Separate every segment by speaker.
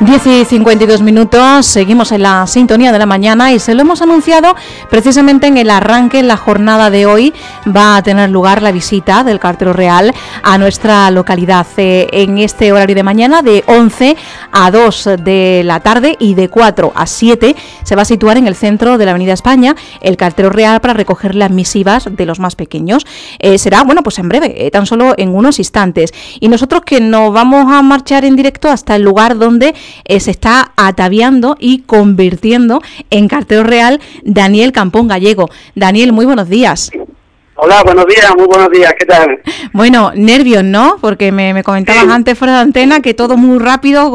Speaker 1: 10:52, seguimos en la sintonía de la mañana y se lo hemos anunciado precisamente en el arranque. En la jornada de hoy va a tener lugar la visita del cartero real a nuestra localidad en este horario de mañana de 11 a 2 de la tarde y de 4 a 7 se va a situar en el centro de la Avenida España el cartero real para recoger las misivas de los más pequeños. Será, bueno, pues en breve, tan solo en unos instantes. Y nosotros que nos vamos a marchar en directo hasta el lugar donde se está ataviando y convirtiendo en cartero real Daniel Campón Gallego. Daniel, muy buenos días.
Speaker 2: Hola, buenos días, muy buenos días, ¿qué tal?
Speaker 1: Bueno, nervios, ¿no? Porque me comentabas antes fuera de antena que todo muy rápido,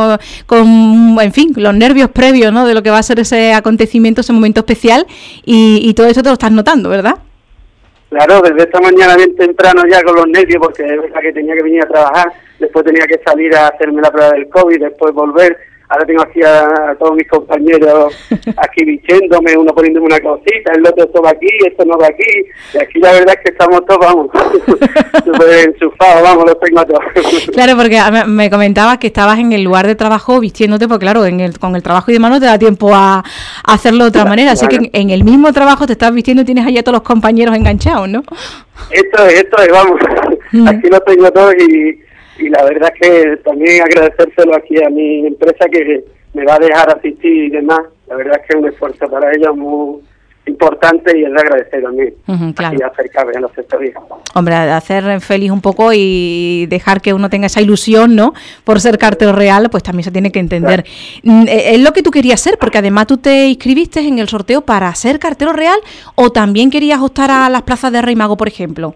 Speaker 1: en fin, los nervios previos, ¿no? De lo que va a ser ese acontecimiento, ese momento especial, y todo eso te lo estás notando, ¿verdad?
Speaker 2: Claro, desde esta mañana bien temprano ya con los nervios, porque es verdad que tenía que venir a trabajar, después tenía que salir a hacerme la prueba del COVID, después volver. Ahora tengo aquí a todos mis compañeros aquí vistiéndome, uno poniéndome una cosita, el otro esto va aquí, esto no va aquí, y aquí la verdad es que estamos todos, vamos, súper enchufados, vamos, los tengo a todos.
Speaker 1: Claro, porque me comentabas que estabas en el lugar de trabajo vistiéndote, porque claro, con el trabajo y demás no te da tiempo a hacerlo de otra manera, así que en el mismo trabajo te estás vistiendo y tienes allá a todos los compañeros enganchados, ¿no?
Speaker 2: Esto es, vamos, aquí lo tengo todos y la verdad es que también agradecérselo aquí a mi empresa que me va a dejar asistir y demás. La verdad es que es un esfuerzo para ellos muy importante y es de agradecer también.
Speaker 1: Claro.
Speaker 2: Y acercarme a los sectores.
Speaker 1: Hombre, hacer feliz un poco y dejar que uno tenga esa ilusión, ¿no? Por ser cartero real, pues también se tiene que entender. Claro. ¿Es lo que tú querías ser? Porque además tú te inscribiste en el sorteo para ser cartero real o también querías optar a las plazas de Rey Mago, por ejemplo.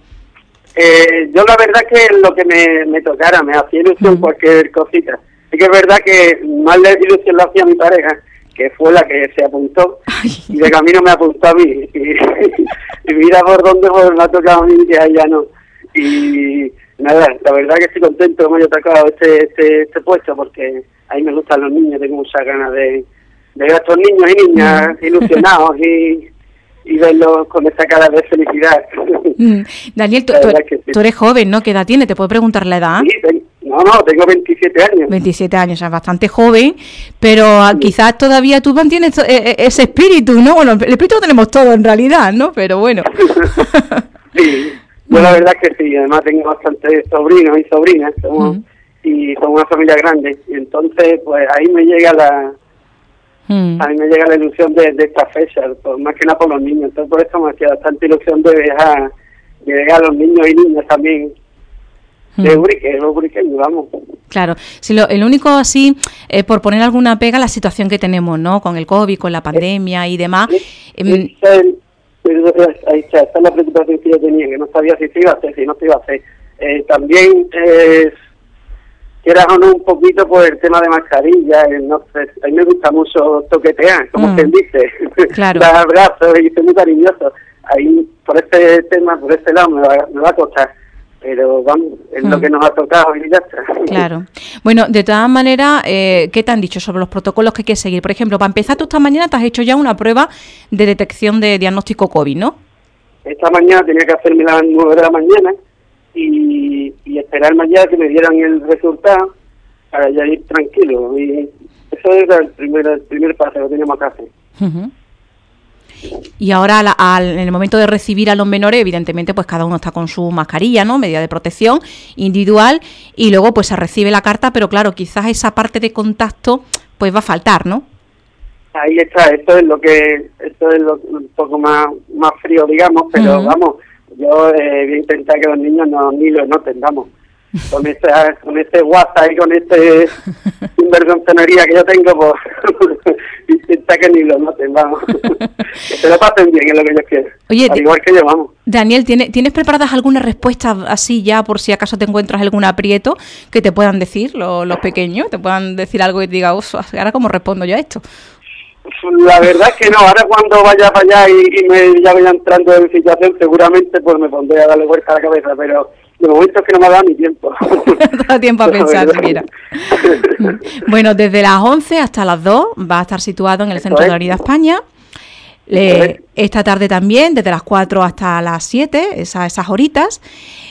Speaker 2: Yo la verdad que lo que me tocara, me hacía ilusión cualquier cosita. Sí que es verdad que más le ilusión lo hacía a mi pareja, que fue la que se apuntó, y de camino me apuntó a mí. Y mira por dónde me ha tocado a mí, que allá no. Y nada, la verdad que estoy contento que me haya tocado este puesto, porque a mí me gustan los niños, tengo muchas ganas de ver a estos niños y niñas ilusionados y verlos con esa cara de felicidad.
Speaker 1: Daniel, tú eres joven, ¿no? ¿Qué edad tienes? ¿Te puedo preguntar la edad?
Speaker 2: Sí, tengo 27 años.
Speaker 1: 27 años, o sea, bastante joven, pero quizás todavía tú mantienes ese espíritu, ¿no? Bueno, el espíritu lo tenemos todo en realidad, ¿no? Pero bueno.
Speaker 2: Sí, yo la verdad que sí, además tengo bastantes sobrinos y sobrinas, y somos una familia grande, y entonces pues ahí me llega la ilusión de esta fecha, más que nada por los niños. Entonces por eso me hacía bastante ilusión de llegar a los niños y niñas también de Ubrique, vamos.
Speaker 1: Claro, si el único así, por poner alguna pega, la situación que tenemos, ¿no? Con el COVID, con la pandemia y demás.
Speaker 2: Ahí está la preocupación que yo tenía, que no sabía si se iba a hacer, si no se iba a hacer. También quieras o no un poquito por el tema de mascarilla, no sé, a mí me gusta mucho toquetear, como quien dice,
Speaker 1: claro.
Speaker 2: Dar abrazos y soy muy cariñoso. Ahí, por este tema, por este lado, me va a costar, pero vamos, es lo que nos ha tocado y ya está.
Speaker 1: Claro. Bueno, de todas maneras, ¿qué te han dicho sobre los protocolos que hay que seguir? Por ejemplo, para empezar, tú esta mañana te has hecho ya una prueba de detección de diagnóstico COVID, ¿no?
Speaker 2: Esta mañana tenía que hacerme a las 9 de la mañana, y esperar mañana que me dieran el resultado para ya ir tranquilo, y eso era el primer paso que teníamos que hacer.
Speaker 1: Y ahora en el momento de recibir a los menores, evidentemente pues cada uno está con su mascarilla, ¿no? Medida de protección individual, y luego pues se recibe la carta, pero claro, quizás esa parte de contacto pues va a faltar, ¿no?
Speaker 2: Ahí está, esto es lo un poco más frío, digamos, pero vamos, yo voy a intentar que los niños ni lo noten, vamos. Con este WhatsApp y con este sinvergonzonería que yo tengo, pues intentar que ni lo noten, vamos. Que se lo pasen bien, es lo que yo quiero.
Speaker 1: Oye,
Speaker 2: al igual que yo, vamos.
Speaker 1: Daniel, ¿tienes preparadas alguna respuesta así ya por si acaso te encuentras algún aprieto que te puedan decir los pequeños? ¿Te puedan decir algo y te diga, ahora cómo respondo yo a esto?
Speaker 2: La verdad es que no, ahora cuando vaya para allá y ya vaya entrando en situación, seguramente pues me pondré a darle vuelta a la cabeza, pero de momento es que no me ha dado ni tiempo.
Speaker 1: No da tiempo a pensar siquiera. Bueno, desde las 11 hasta las 2 va a estar situado en el centro de la Avenida España. Esta tarde también, desde las 4 hasta las 7, esas horitas.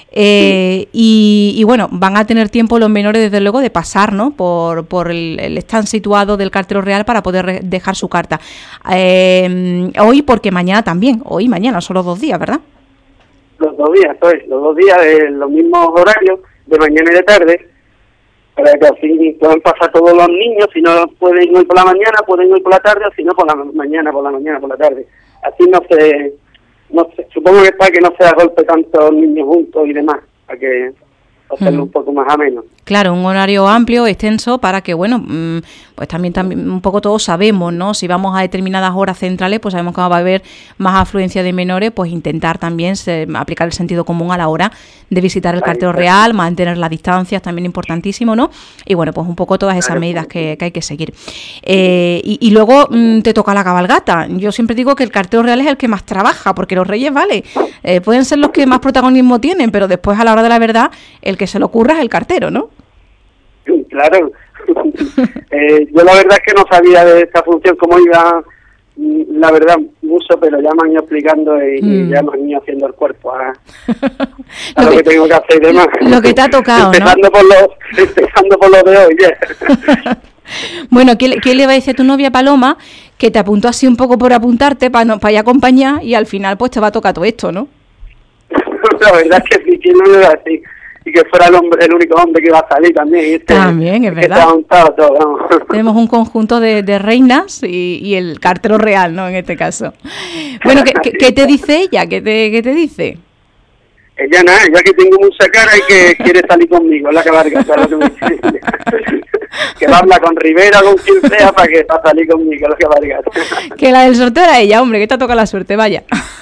Speaker 1: Y bueno, van a tener tiempo los menores, desde luego, de pasar, ¿no?, por el stand situado del Cartero Real para poder dejar su carta. Hoy, porque mañana también, hoy y mañana, son los 2 días, ¿verdad?
Speaker 2: Los 2 días, los 2 días de los mismos horarios, de mañana y de tarde, para que así puedan pasar todos los niños. Si no pueden ir por la mañana, pueden ir por la tarde, o si no por la mañana, por la tarde. Así no sé, supongo que es para que no sea golpe tantos niños juntos y demás, para que hacerlo un poco más ameno.
Speaker 1: Claro, un horario amplio, extenso, para que, bueno, pues también un poco todos sabemos, ¿no? Si vamos a determinadas horas centrales, pues sabemos que va a haber más afluencia de menores, pues intentar también aplicar el sentido común a la hora de visitar el Cartero Real, mantener las distancias, también importantísimo, ¿no? Y bueno, pues un poco todas esas medidas que hay que seguir. Y luego te toca la cabalgata. Yo siempre digo que el Cartero Real es el que más trabaja, porque los reyes, vale, pueden ser los que más protagonismo tienen, pero después, a la hora de la verdad, el que se lo ocurra es el cartero, ¿no?
Speaker 2: Claro. Yo la verdad es que no sabía de esta función cómo iba, la verdad, mucho, pero ya me han ido explicando y ya me han ido haciendo el cuerpo a lo que tengo que hacer y demás.
Speaker 1: Lo que te ha tocado,
Speaker 2: empezando por lo de hoy. Yeah.
Speaker 1: Bueno, ¿qué le va a decir a tu novia Paloma, que te apuntó así un poco por apuntarte para ir a acompañar, y al final pues te va a tocar todo esto, ¿no?
Speaker 2: La verdad es que sí, que no era así. Y que fuera el único hombre que iba a salir también.
Speaker 1: También, es verdad.
Speaker 2: Todo, vamos.
Speaker 1: Tenemos un conjunto de reinas y el Cartero Real, ¿no?, en este caso. Bueno, ¿qué te dice ella? ¿Qué te dice?
Speaker 2: Ella nada, ya que tengo mucha cara y que quiere salir conmigo, es la cabalgata, lo que me dice. Que va a hablar con Rivera, con quien sea, para salir conmigo, es la cabalgata.
Speaker 1: Que la del sorteo era ella, hombre, que te toca la suerte, vaya.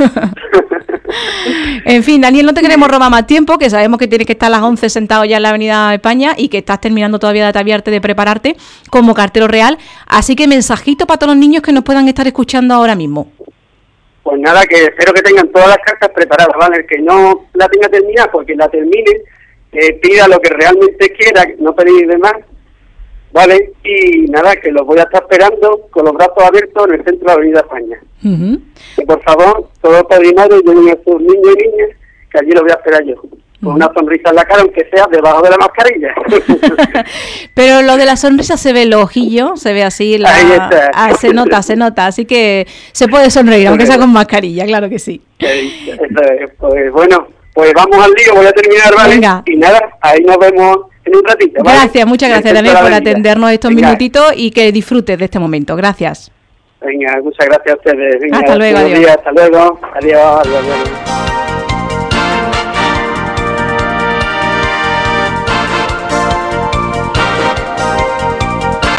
Speaker 1: En fin, Daniel, no te queremos robar más tiempo, que sabemos que tienes que estar a las 11 sentado ya en la Avenida España y que estás terminando todavía de ataviarte, de prepararte como Cartero Real. Así que mensajito para todos los niños que nos puedan estar escuchando ahora mismo.
Speaker 2: Pues nada, que espero que tengan todas las cartas preparadas, ¿vale? El que no la tenga terminada, porque la termine, pida lo que realmente quiera, no pedir de más, ¿vale? Y nada, que los voy a estar esperando con los brazos abiertos en el centro de la Avenida España. Que por favor, todos los padrinados lleven a sus niños y niñas, que allí los voy a esperar yo. Con una sonrisa en la cara, aunque sea debajo de la mascarilla.
Speaker 1: Pero lo de la sonrisa se ve el ojillo, se ve así, se nota, así que se puede sonreír, aunque sea con mascarilla, claro que sí.
Speaker 2: Pues bueno, pues vamos al lío, voy a terminar, ¿vale?
Speaker 1: Venga.
Speaker 2: Y nada, ahí nos vemos en un ratito, ¿vale?
Speaker 1: Gracias, muchas gracias, Daniel, por atendernos estos minutitos y que disfrutes de este momento. Gracias.
Speaker 2: Venga, muchas gracias a ustedes. Venga,
Speaker 1: hasta luego, adiós.
Speaker 2: Días, hasta luego. Adiós.